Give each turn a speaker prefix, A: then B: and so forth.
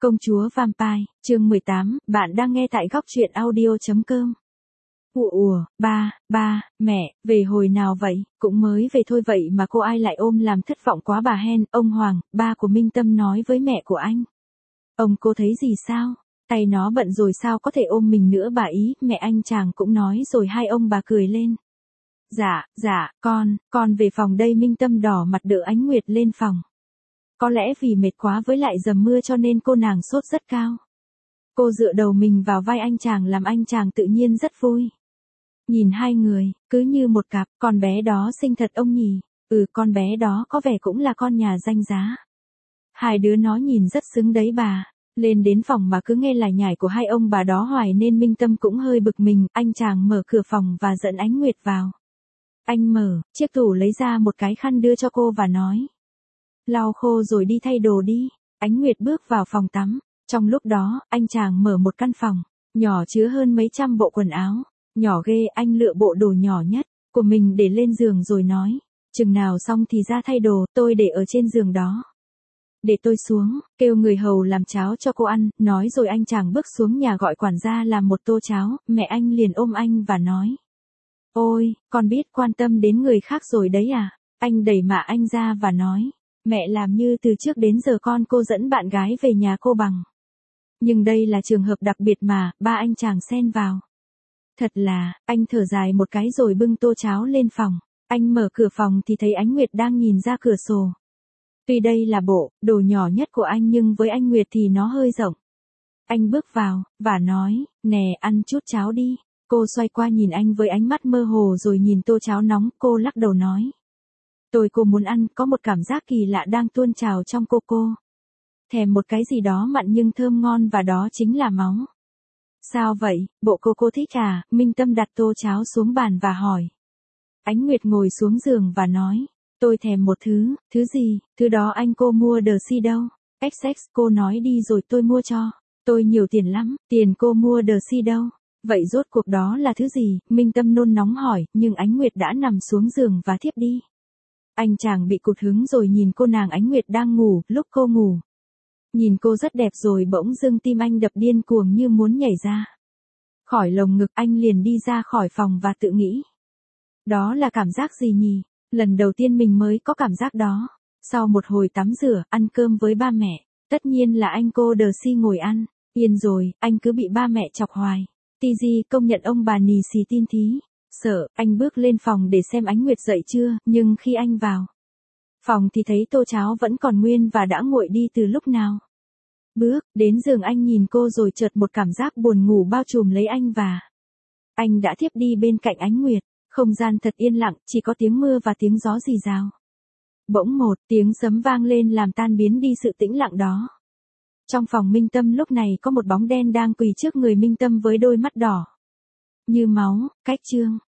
A: Công chúa Vampire, chương 18, bạn đang nghe tại góc truyện audio.com. Mẹ, về hồi nào vậy, cũng mới về thôi vậy mà cô ai lại ôm làm thất vọng quá bà hen, ông Hoàng, ba của Minh Tâm nói với mẹ của anh. Ông cô thấy gì sao, tay nó bận rồi sao có thể ôm mình nữa bà ý, mẹ anh chàng cũng nói rồi hai ông bà cười lên. Dạ, con về phòng đây Minh Tâm đỏ mặt đỡ Ánh Nguyệt lên phòng. Có lẽ vì mệt quá với lại dầm mưa cho nên cô nàng sốt rất cao. Cô dựa đầu mình vào vai anh chàng làm anh chàng tự nhiên rất vui. Nhìn hai người, cứ như một cặp, con bé đó xinh thật ông nhỉ, con bé đó có vẻ cũng là con nhà danh giá. Hai đứa nó nhìn rất xứng đấy bà. Lên đến phòng mà cứ nghe lải nhải của hai ông bà đó hoài nên Minh Tâm cũng hơi bực mình, anh chàng mở cửa phòng và dẫn Ánh Nguyệt vào. Anh mở chiếc tủ lấy ra một cái khăn đưa cho cô và nói. Lau khô rồi đi thay đồ đi. Ánh Nguyệt bước vào phòng tắm. Trong lúc đó, anh chàng mở một căn phòng, nhỏ chứa hơn mấy trăm bộ quần áo. Nhỏ ghê, anh lựa bộ đồ nhỏ nhất của mình để lên giường rồi nói. Chừng nào xong thì ra thay đồ, tôi để ở trên giường đó. Để tôi xuống, kêu người hầu làm cháo cho cô ăn, nói rồi anh chàng bước xuống nhà gọi quản gia làm một tô cháo, mẹ anh liền ôm anh và nói. Ôi, con biết quan tâm đến người khác rồi đấy à? Anh đẩy mạ anh ra và nói. Mẹ làm như từ trước đến giờ cô dẫn bạn gái về nhà cô bằng. Nhưng đây là trường hợp đặc biệt mà, ba anh chàng xen vào. Thật là, anh thở dài một cái rồi bưng tô cháo lên phòng. Anh mở cửa phòng thì thấy Ánh Nguyệt đang nhìn ra cửa sổ. Tuy đây là bộ đồ nhỏ nhất của anh nhưng với anh Nguyệt thì nó hơi rộng. Anh bước vào, và nói, nè ăn chút cháo đi. Cô xoay qua nhìn anh với ánh mắt mơ hồ rồi nhìn tô cháo nóng, cô lắc đầu nói. Cô muốn ăn, có một cảm giác kỳ lạ đang tuôn trào trong cô. Thèm một cái gì đó mặn nhưng thơm ngon và đó chính là máu. Sao vậy, bộ cô thích à? Minh Tâm đặt tô cháo xuống bàn và hỏi. Ánh Nguyệt ngồi xuống giường và nói. Tôi thèm một thứ gì, thứ đó anh cô mua đờ si đâu. XX cô nói đi rồi tôi mua cho. Tôi nhiều tiền lắm, tiền cô mua đờ si đâu. Vậy rốt cuộc đó là thứ gì? Minh Tâm nôn nóng hỏi, nhưng Ánh Nguyệt đã nằm xuống giường và thiếp đi. Anh chàng bị cụt hứng rồi nhìn cô nàng Ánh Nguyệt đang ngủ, lúc cô ngủ. Nhìn cô rất đẹp rồi bỗng dưng tim anh đập điên cuồng như muốn nhảy ra. Khỏi lồng ngực anh liền đi ra khỏi phòng và tự nghĩ. Đó là cảm giác gì nhỉ? Lần đầu tiên mình mới có cảm giác đó. Sau một hồi tắm rửa, ăn cơm với ba mẹ, tất nhiên là anh cô đờ si ngồi ăn. Yên rồi, anh cứ bị ba mẹ chọc hoài. Tigi công nhận ông bà nì xì tin thí. Sợ, anh bước lên phòng để xem Ánh Nguyệt dậy chưa, nhưng khi anh vào phòng thì thấy tô cháo vẫn còn nguyên và đã nguội đi từ lúc nào. Bước đến giường anh nhìn cô rồi chợt một cảm giác buồn ngủ bao trùm lấy anh và anh đã thiếp đi bên cạnh Ánh Nguyệt. Không gian thật yên lặng, chỉ có tiếng mưa và tiếng gió rì rào. Bỗng một tiếng sấm vang lên làm tan biến đi sự tĩnh lặng đó. Trong phòng Minh Tâm lúc này có một bóng đen đang quỳ trước người Minh Tâm với đôi mắt đỏ như máu, cách trương.